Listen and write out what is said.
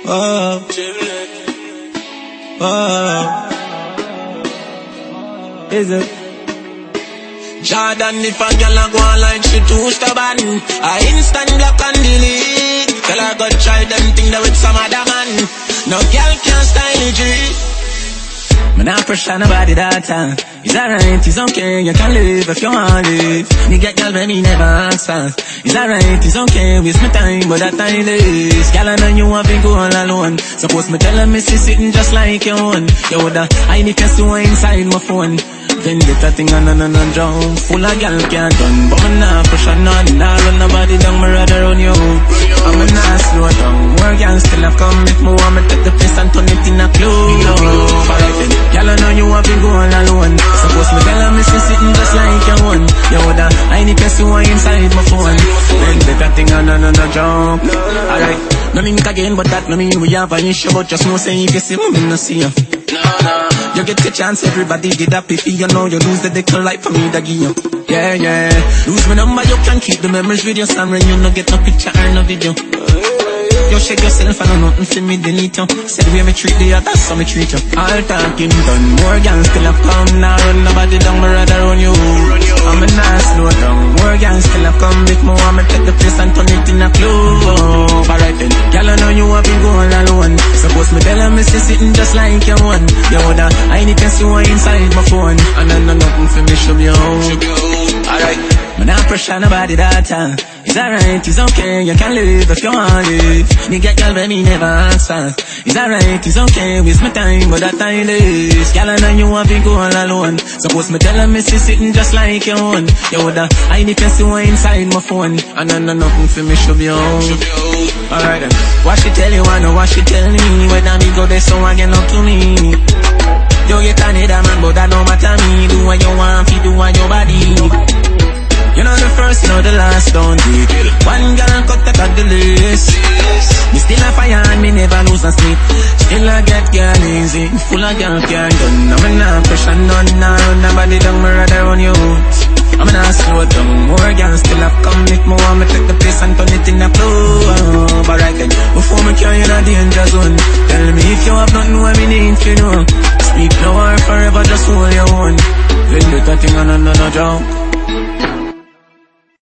Oh, oh, is it? Jordan, if a girl a go on like she too stubborn, I instant block and delete. Tell her go try them thing there with some other man. No girl can style it, G. Man, I pressure nobody that time. It's alright, it's okay, you can live if you want to live. Me get girl when me never answer. It's alright, it's okay, waste my time, but that time is. Girl, I know you want to go all alone. Suppose me tell her me see sitting just like your own. Yo, I need to see inside my phone. Then get that thing on jump. Full of girl can't done, but me nah pressure none. Nah run nobody down, me rather run you. I'm a nah slow down. More girls still have come if me want me take the place and turn it in a club. Alright then, girl I know you want to go all alone. Suppose me tell her me see sitting just like your own. Yo, I need to see inside my phone. Then get that thing on jump. Alright, no link again, but that no mean we have an issue. But just know say if you see me, no see you. No. You get the chance, everybody did that if you know you lose the declare life for me, that give you. Yeah. Lose my number, you can keep the memories with your son when you no get no picture or no video. You shake yourself and nothing for me delete you. Said we me treat the others, so me treat you. All talking done, more gangs still have come. Now run nobody down, me rather run you. I'm a nice slow down. More gangs still have come. If me want me take the place and turn it in a club. Alright then, girl I know you want to go all alone. Suppose me tell her me see sitting just like your one. Yo, I need to see what inside my phone. And I know nothing for me should be home. Alright, man I pressure nobody that time. It's alright, it's okay, you can live if you want to live. Me get girl when me never answer. It's alright, it's okay, waste my time, but that time is. Girl I know you want to go all alone. Suppose me tell her me see sitting just like your own. Yo, I need to see what inside my phone. And I know nothing for me should be home. Alright then, what she tell you, I know what she tell me. When I me go there, so I get up to me. You get another man, but that don't matter me. Do what you want, do what your body. You know the first, you know the last, don't you? One girl cut the list. Me still a fire and me never lose a sleep. Still I get girl easy, full of girl can't done. I'm not pressure none, nah run nobody down, me rather run you. I'm not slow down, more girls still have come. If me want me take the place and turn it in a club. Alright then, before me carry in a danger zone, tell me if you have nothing what me need to know. Speak now or forever, just hold your own. Then get that thing on another jump.